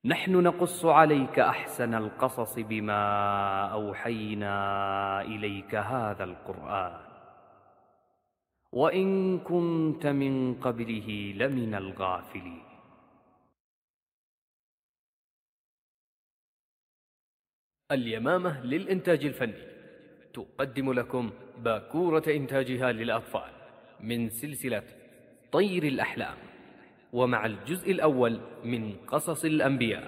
نحن نقص عليك أحسن القصص بما أوحينا إليك هذا القرآن وإن كنت من قبله لمن الغافلين. اليمامة للإنتاج الفني تقدم لكم باكورة إنتاجها للأطفال من سلسلة طير الأحلام، ومع الجزء الأول من قصص الأنبياء.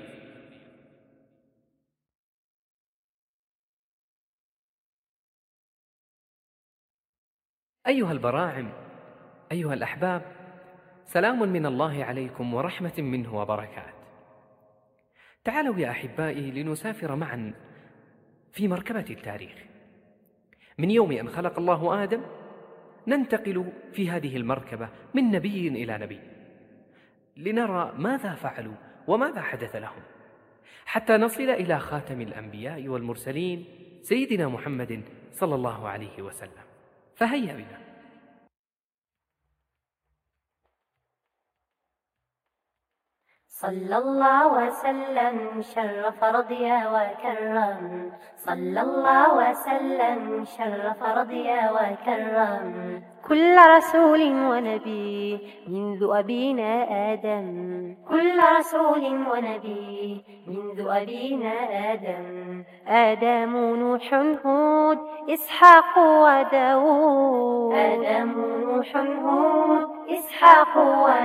أيها البراعم، أيها الأحباب، سلام من الله عليكم ورحمة منه وبركات. تعالوا يا أحبائي لنسافر معا في مركبة التاريخ من يوم أن خلق الله آدم. ننتقل في هذه المركبة من نبي إلى نبي لنرى ماذا فعلوا وماذا حدث لهم حتى نصل إلى خاتم الأنبياء والمرسلين سيدنا محمد صلى الله عليه وسلم. فهيا بنا. صلى الله وسلم شرف رضي وكرم، صلى الله وسلم شرف رضي وكرم كل رسول ونبي منذ أبينا آدم، كل رسول ونبي منذ أبينا آدم. آدم نوح هود إسحاق وداود، آدم نوح هود إسحاق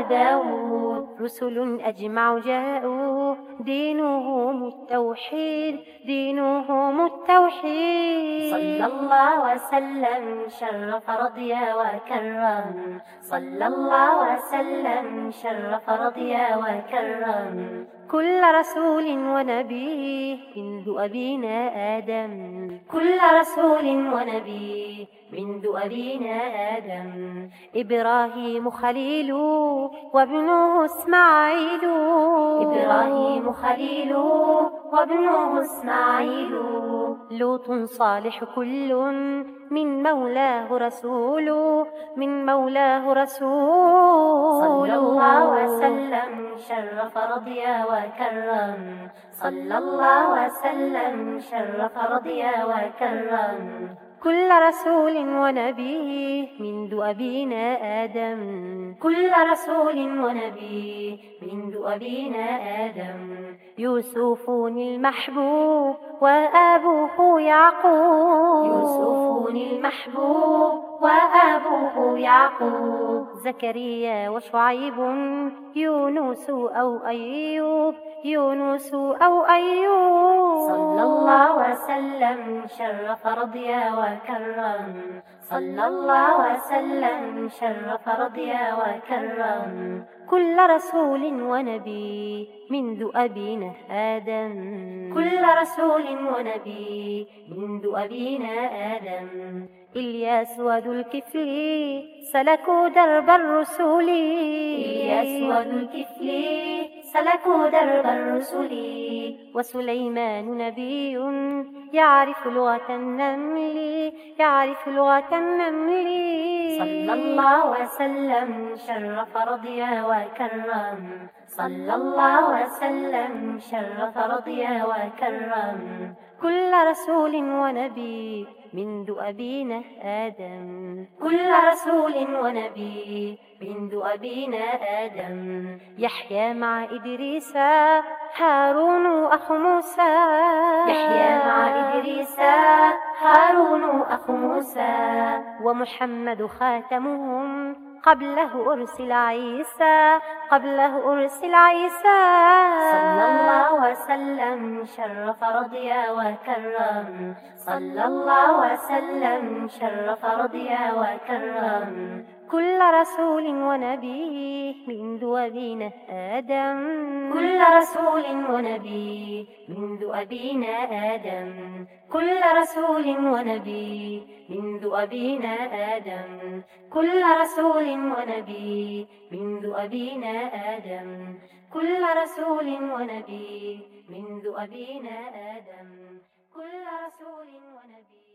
وداود رسل أجمع جاءوا دينهم التوحيد، دينهم التوحيد. صلى الله وسلم شرف رضي وكرم، صلى الله وسلم شرف رضي وكرم كل رسول ونبي منذ أبينا آدم، كل رسول ونبي منذ أبينا آدم. إبراهيم خليل وابنه إسماعيل، إبراهيم خليل وابنه إسماعيل. لوط صالح كل من مولاه رسول، من مولاه رسول. صلى الله وسلم شرف رضي وكرم، صلى الله وسلم شرف رضي وكرم كل رسول ونبي منذ أبينا آدم، كل رسول ونبي منذ أبينا آدم. يوسف المحبوب وأبوه يعقوب، يوسف المحبوب وأبوه يعقوب. زكريا وشعيب يونس أو أيوب، يونس أو أيوب. صلى الله وسلم شرف رضي وكرم، صلى الله وسلم شرف رضي وكرم كل رسول ونبي منذ أبينا آدم، كل رسول ونبي منذ أبينا آدم. إلياس وذو الكفل سلكوا درب الرسل، إلياس وذو الكفل سلكوا درب الرسل. وسليمان نبي يعرف لغة النمل، يعرف لغة النمل. صلى الله وسلم شرف رضي وكرم، صلى الله وسلم شرف رضي وكرم كل رسول ونبي منذ أبينا آدم، كل رسول ونبي منذ أبينا آدم. يحيى مع إدريس هارون أخو موسى، يحيى مع إدريس هارون أخو موسى. ومحمد خاتمهم قبله أرسل عيسى، قبله أرسل عيسى. صلى الله وسلم شرف رضي وكرم، صلى الله وسلم شرف رضي وكرم كل رسول ونبي منذ أبينا آدم، كل رسول ونبي منذ أبينا آدم، كل رسول ونبي منذ أبينا آدم، كل رسول ونبي منذ أبينا آدم، كل رسول ونبي منذ أبينا آدم، كل رسول ونبي.